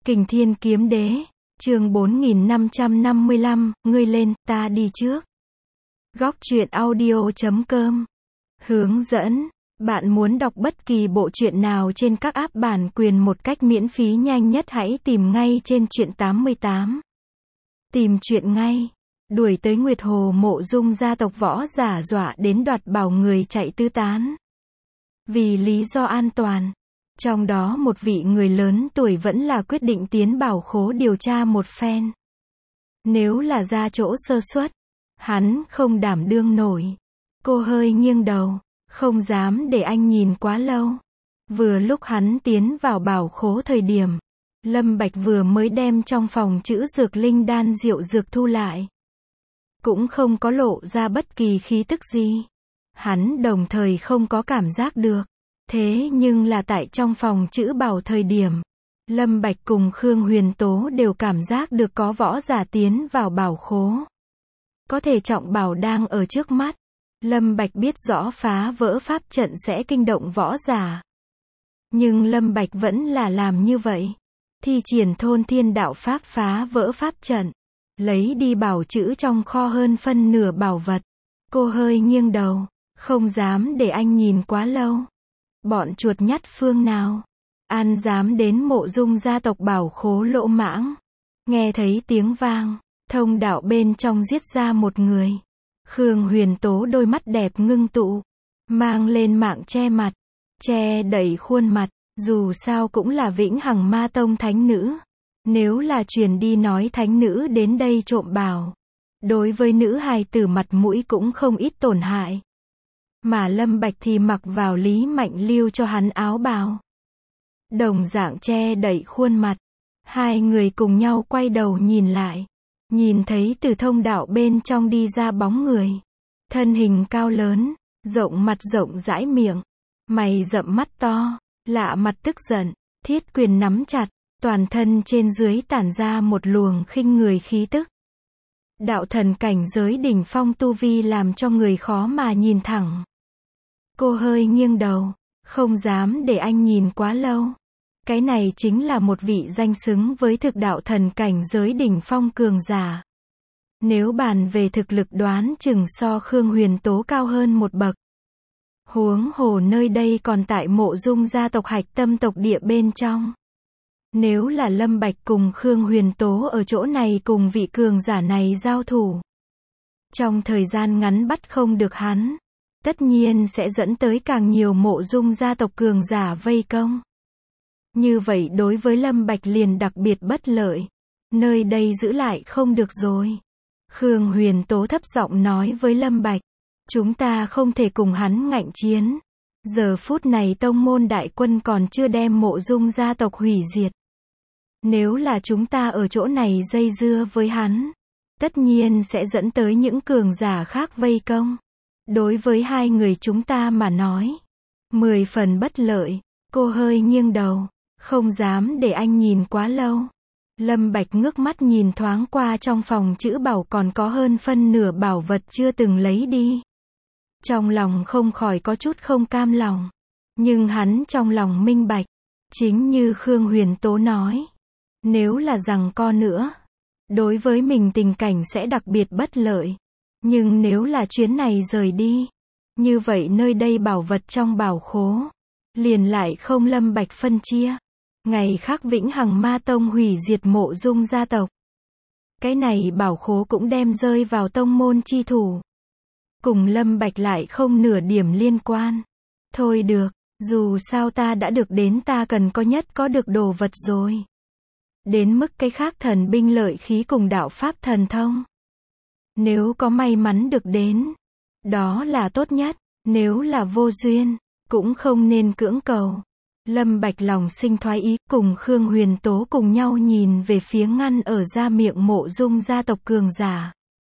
Kình Thiên Kiếm Đế, chương 4555, ngươi lên, ta đi trước. Góc truyện audio.com. Hướng dẫn, bạn muốn đọc bất kỳ bộ truyện nào trên các app bản quyền một cách miễn phí nhanh nhất hãy tìm ngay trên truyện 88. Tìm truyện ngay. Đuổi tới Nguyệt Hồ Mộ Dung gia tộc võ giả dọa đến đoạt bảo người chạy tứ tán. Vì lý do an toàn, trong đó một vị người lớn tuổi vẫn là quyết định tiến bảo khố điều tra một phen. Nếu là ra chỗ sơ suất, hắn không đảm đương nổi. Cô hơi nghiêng đầu, không dám để anh nhìn quá lâu. Vừa lúc hắn tiến vào bảo khố thời điểm, Lâm Bạch vừa mới đem trong phòng trữ dược linh đan diệu dược thu lại. Cũng không có lộ ra bất kỳ khí tức gì. Hắn đồng thời không có cảm giác được. Thế nhưng là tại trong phòng trữ bảo thời điểm, Lâm Bạch cùng Khương Huyền Tố đều cảm giác được có võ giả tiến vào bảo khố. Có thể trọng bảo đang ở trước mắt. Lâm Bạch biết rõ phá vỡ pháp trận sẽ kinh động võ giả. Nhưng Lâm Bạch vẫn là làm như vậy. Thi triển thôn thiên đạo pháp phá vỡ pháp trận. Lấy đi bảo trữ trong kho hơn phân nửa bảo vật. Cô hơi nghiêng đầu, không dám để anh nhìn quá lâu. Bọn chuột nhắt phương nào an dám đến Mộ Dung gia tộc bảo khố lỗ mãng. Nghe thấy tiếng vang, thông đạo bên trong giết ra một người. Khương Huyền Tố đôi mắt đẹp ngưng tụ, mang lên mạng che mặt, che đậy khuôn mặt, dù sao cũng là Vĩnh Hằng Ma Tông thánh nữ. Nếu là truyền đi nói thánh nữ đến đây trộm bảo, đối với nữ hài tử mặt mũi cũng không ít tổn hại. Mà Lâm Bạch thì mặc vào Lý Mạnh lưu cho hắn áo bào. Đồng dạng che đậy khuôn mặt. Hai người cùng nhau quay đầu nhìn lại. Nhìn thấy từ thông đạo bên trong đi ra bóng người. Thân hình cao lớn, rộng mặt rộng rãi miệng. Mày rậm mắt to, lạ mặt tức giận, thiết quyền nắm chặt. Toàn thân trên dưới tản ra một luồng khinh người khí tức. Đạo thần cảnh giới đỉnh phong tu vi làm cho người khó mà nhìn thẳng. Cô hơi nghiêng đầu, không dám để anh nhìn quá lâu. Cái này chính là một vị danh xứng với thực đạo thần cảnh giới đỉnh phong cường giả. Nếu bàn về thực lực đoán chừng so Khương Huyền Tố cao hơn một bậc. Huống hồ nơi đây còn tại Mộ Dung gia tộc hạch tâm tộc địa bên trong. Nếu là Lâm Bạch cùng Khương Huyền Tố ở chỗ này cùng vị cường giả này giao thủ, trong thời gian ngắn bắt không được hắn, tất nhiên sẽ dẫn tới càng nhiều Mộ Dung gia tộc cường giả vây công. Như vậy đối với Lâm Bạch liền đặc biệt bất lợi. Nơi đây giữ lại không được rồi. Khương Huyền Tố thấp giọng nói với Lâm Bạch, chúng ta không thể cùng hắn ngạnh chiến. Giờ phút này tông môn đại quân còn chưa đem Mộ Dung gia tộc hủy diệt. Nếu là chúng ta ở chỗ này dây dưa với hắn, tất nhiên sẽ dẫn tới những cường giả khác vây công. Đối với hai người chúng ta mà nói, 10 phần bất lợi. Cô hơi nghiêng đầu, không dám để anh nhìn quá lâu. Lâm Bạch ngước mắt nhìn thoáng qua trong phòng trữ bảo còn có hơn phân nửa bảo vật chưa từng lấy đi. Trong lòng không khỏi có chút không cam lòng. Nhưng hắn trong lòng minh bạch, chính như Khương Huyền Tố nói, nếu là giằng co nữa, đối với mình tình cảnh sẽ đặc biệt bất lợi. Nhưng nếu là chuyến này rời đi, như vậy nơi đây bảo vật trong bảo khố, liền lại không Lâm Bạch phân chia. Ngày khác Vĩnh Hằng Ma Tông hủy diệt Mộ Dung gia tộc. Cái này bảo khố cũng đem rơi vào tông môn chi thủ. Cùng Lâm Bạch lại không nửa điểm liên quan. Thôi được, dù sao ta đã được đến ta cần có nhất có được đồ vật rồi. Đến mức cái khác thần binh lợi khí cùng đạo pháp thần thông. Nếu có may mắn được đến, đó là tốt nhất. Nếu là vô duyên, cũng không nên cưỡng cầu. Lâm Bạch lòng sinh thoái ý, cùng Khương Huyền Tố cùng nhau nhìn về phía ngăn ở ra miệng Mộ Dung gia tộc cường giả.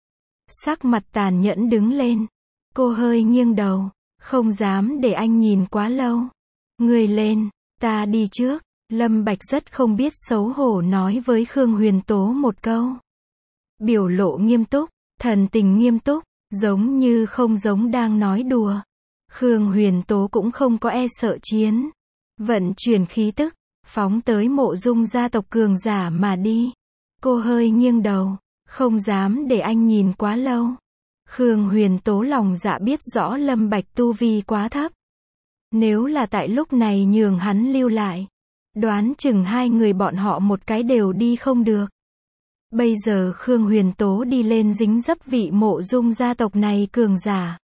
Sắc mặt tàn nhẫn đứng lên. Cô hơi nghiêng đầu, không dám để anh nhìn quá lâu. Người lên, ta đi trước. Lâm Bạch rất không biết xấu hổ nói với Khương Huyền Tố một câu. Biểu lộ nghiêm túc, thần tình nghiêm túc, giống như không giống đang nói đùa. Khương Huyền Tố cũng không có e sợ chiến. Vận chuyển khí tức, phóng tới Mộ Dung gia tộc cường giả mà đi. Cô hơi nghiêng đầu, không dám để anh nhìn quá lâu. Khương Huyền Tố lòng dạ biết rõ Lâm Bạch tu vi quá thấp. Nếu là tại lúc này nhường hắn lưu lại, đoán chừng hai người bọn họ một cái đều đi không được. Bây giờ Khương Huyền Tố đi lên dính dấp vị Mộ Dung gia tộc này cường giả.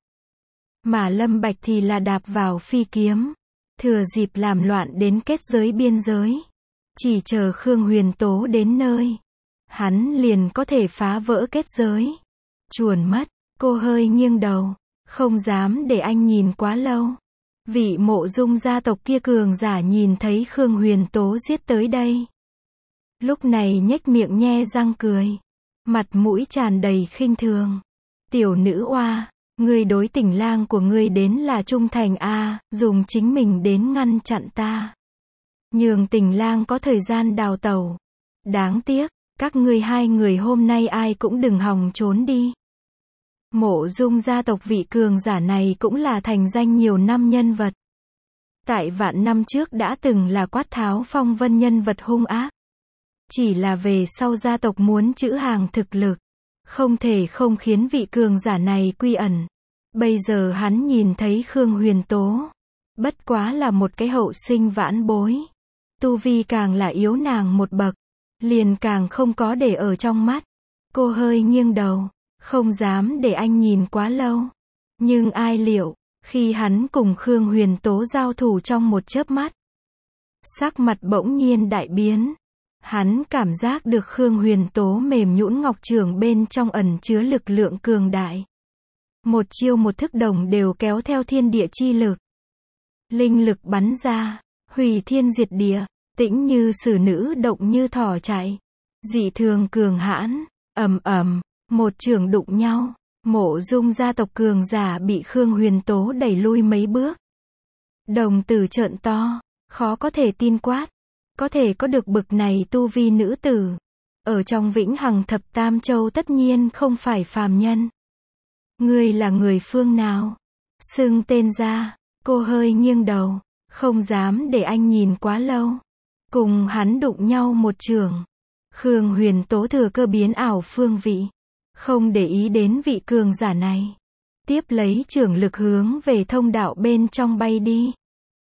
Mà Lâm Bạch thì là đạp vào phi kiếm, thừa dịp làm loạn đến kết giới biên giới. Chỉ chờ Khương Huyền Tố đến nơi, hắn liền có thể phá vỡ kết giới. Chuồn mất, cô hơi nghiêng đầu, không dám để anh nhìn quá lâu. Vị Mộ Dung gia tộc kia cường giả nhìn thấy Khương Huyền Tố giết tới đây. Lúc này nhếch miệng nhe răng cười, mặt mũi tràn đầy khinh thường. Tiểu nữ oa, ngươi đối Tình lang của ngươi đến là trung thành a, dùng chính mình đến ngăn chặn ta. Nhường Tình lang có thời gian đào tẩu. Đáng tiếc, các ngươi hai người hôm nay ai cũng đừng hòng trốn đi. Mộ Dung gia tộc vị cường giả này cũng là thành danh nhiều năm nhân vật. Tại vạn năm trước đã từng là quát tháo phong vân nhân vật hung ác. Chỉ là về sau gia tộc muốn trữ hàng thực lực, không thể không khiến vị cường giả này quy ẩn. Bây giờ hắn nhìn thấy Khương Huyền Tố, bất quá là một cái hậu sinh vãn bối. Tu vi càng là yếu nàng một bậc, liền càng không có để ở trong mắt. Cô hơi nghiêng đầu, không dám để anh nhìn quá lâu. Nhưng ai liệu, khi hắn cùng Khương Huyền Tố giao thủ trong một chớp mắt, sắc mặt bỗng nhiên đại biến. Hắn cảm giác được Khương Huyền Tố mềm nhũn ngọc trường bên trong ẩn chứa lực lượng cường đại. Một chiêu một thức đồng đều kéo theo thiên địa chi lực. Linh lực bắn ra, hủy thiên diệt địa, tĩnh như sử nữ động như thỏ chạy. Dị thường cường hãn, ầm ầm, một trường đụng nhau. Mộ Dung gia tộc cường giả bị Khương Huyền Tố đẩy lui mấy bước. Đồng tử trợn to, khó có thể tin quát. Có thể có được bực này tu vi nữ tử, ở trong vĩnh hằng thập tam châu tất nhiên không phải phàm nhân. Ngươi là người phương nào? Xưng tên ra. Cô hơi nghiêng đầu, không dám để anh nhìn quá lâu. Cùng hắn đụng nhau một trường. Khương Huyền Tố thừa cơ biến ảo phương vị, không để ý đến vị cường giả này. Tiếp lấy trường lực hướng về thông đạo bên trong bay đi.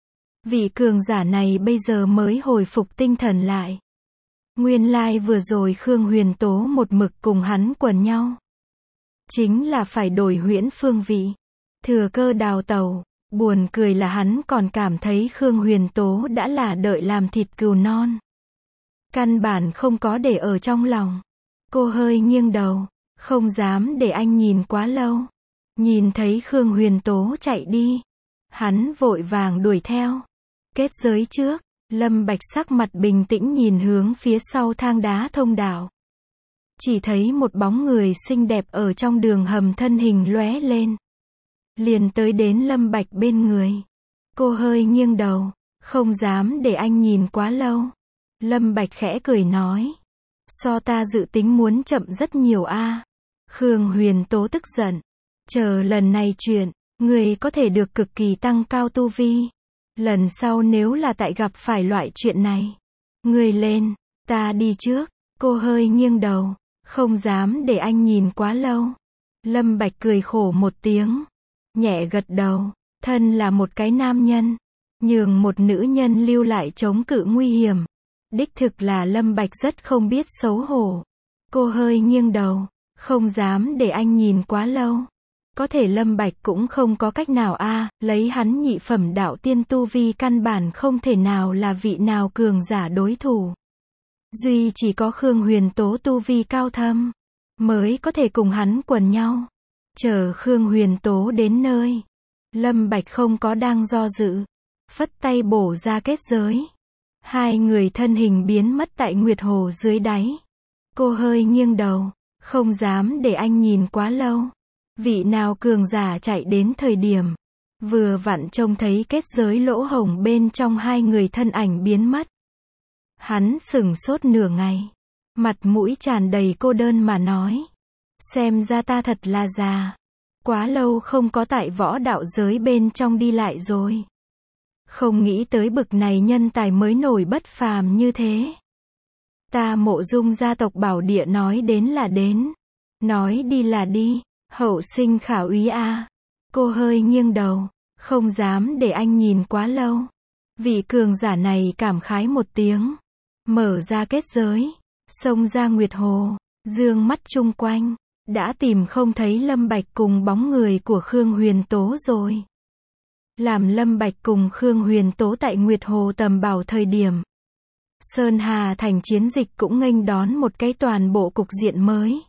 Vị cường giả này bây giờ mới hồi phục tinh thần lại. Nguyên lai vừa rồi Khương Huyền Tố một mực cùng hắn quần nhau. Chính là phải đổi huyễn phương vị. Thừa cơ đào tẩu. Buồn cười là hắn còn cảm thấy Khương Huyền Tố đã là đợi làm thịt cừu non. Căn bản không có để ở trong lòng. Cô hơi nghiêng đầu, không dám để anh nhìn quá lâu. Nhìn thấy Khương Huyền Tố chạy đi, hắn vội vàng đuổi theo. Kết giới trước, Lâm Bạch sắc mặt bình tĩnh nhìn hướng phía sau thang đá thông đạo. Chỉ thấy một bóng người xinh đẹp ở trong đường hầm thân hình lóe lên. Liền tới đến Lâm Bạch bên người. Cô hơi nghiêng đầu, không dám để anh nhìn quá lâu. Lâm Bạch khẽ cười nói. So ta dự tính muốn chậm rất nhiều a. Khương Huyền Tố tức giận. Chờ lần này chuyện, người có thể được cực kỳ tăng cao tu vi. Lần sau nếu là tại gặp phải loại chuyện này, người lên, ta đi trước. Cô hơi nghiêng đầu, không dám để anh nhìn quá lâu. Lâm Bạch cười khổ một tiếng, nhẹ gật đầu. Thân là một cái nam nhân, nhường một nữ nhân lưu lại chống cự nguy hiểm, đích thực là Lâm Bạch rất không biết xấu hổ. Cô hơi nghiêng đầu, không dám để anh nhìn quá lâu. Có thể Lâm Bạch cũng không có cách nào a, lấy hắn nhị phẩm đạo tiên tu vi căn bản không thể nào là vị nào cường giả đối thủ. Duy chỉ có Khương Huyền Tố tu vi cao thâm, mới có thể cùng hắn quần nhau. Chờ Khương Huyền Tố đến nơi, Lâm Bạch không có đang do dự, phất tay bổ ra kết giới. Hai người thân hình biến mất tại Nguyệt Hồ dưới đáy. Cô hơi nghiêng đầu, không dám để anh nhìn quá lâu. Vị nào cường giả chạy đến thời điểm, vừa vặn trông thấy kết giới lỗ hổng bên trong hai người thân ảnh biến mất. Hắn sững sốt nửa ngày, mặt mũi tràn đầy cô đơn mà nói. Xem ra ta thật là già. Quá lâu không có tại võ đạo giới bên trong đi lại rồi. Không nghĩ tới bực này nhân tài mới nổi bất phàm như thế. Ta Mộ Dung gia tộc bảo địa nói đến là đến. Nói đi là đi. Hậu sinh khả úy a. Cô hơi nghiêng đầu. Không dám để anh nhìn quá lâu. Vị cường giả này cảm khái một tiếng. Mở ra kết giới. Xông ra Nguyệt Hồ. Dương mắt chung quanh. Đã tìm không thấy Lâm Bạch cùng bóng người của Khương Huyền Tố rồi. Làm Lâm Bạch cùng Khương Huyền Tố tại Nguyệt Hồ tầm bảo thời điểm. Sơn Hà thành chiến dịch cũng nghênh đón một cái toàn bộ cục diện mới.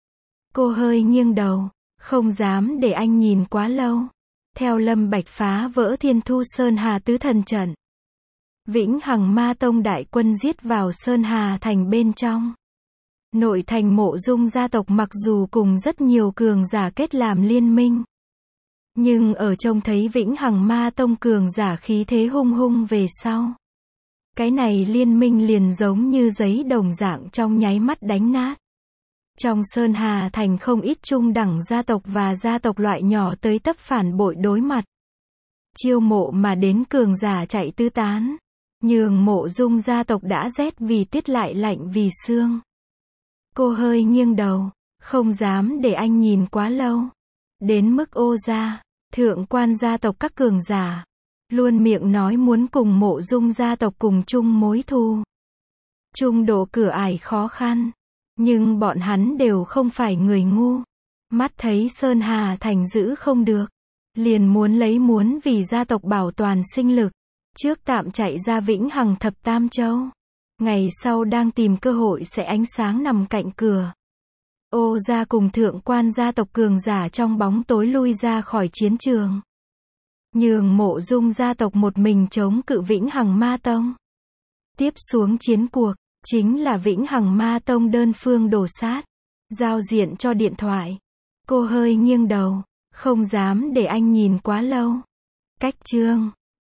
Cô hơi nghiêng đầu. Không dám để anh nhìn quá lâu. Theo Lâm Bạch phá vỡ Thiên Thu Sơn Hà tứ thần trận. Vĩnh Hằng Ma Tông đại quân giết vào Sơn Hà thành bên trong. Nội thành Mộ Dung gia tộc mặc dù cùng rất nhiều cường giả kết làm liên minh. Nhưng ở trông thấy Vĩnh Hằng Ma Tông cường giả khí thế hung hung về sau. Cái này liên minh liền giống như giấy đồng dạng trong nháy mắt đánh nát. Trong Sơn Hà thành không ít trung đẳng gia tộc và gia tộc loại nhỏ tới tấp phản bội đối mặt. Chiêu mộ mà đến cường giả chạy tứ tán. Nhường Mộ Dung gia tộc đã rét vì tuyết lại lạnh vì sương. Cô hơi nghiêng đầu. Không dám để anh nhìn quá lâu. Đến mức Ô gia, thượng quan gia tộc các cường giả. Luôn miệng nói muốn cùng Mộ Dung gia tộc cùng chung mối thù. Chung độ cửa ải khó khăn. Nhưng bọn hắn đều không phải người ngu. Mắt thấy Sơn Hà thành giữ không được. Liền muốn vì gia tộc bảo toàn sinh lực. Trước tạm chạy ra Vĩnh Hằng thập tam châu. Ngày sau đang tìm cơ hội sẽ ánh sáng nằm cạnh cửa. Ô gia cùng thượng quan gia tộc cường giả trong bóng tối lui ra khỏi chiến trường. Nhường Mộ Dung gia tộc một mình chống cự Vĩnh Hằng Ma Tông. Tiếp xuống chiến cuộc, chính là Vĩnh Hằng Ma Tông đơn phương đổ sát. Giao diện cho điện thoại. Cô hơi nghiêng đầu. Không dám để anh nhìn quá lâu. Cách chương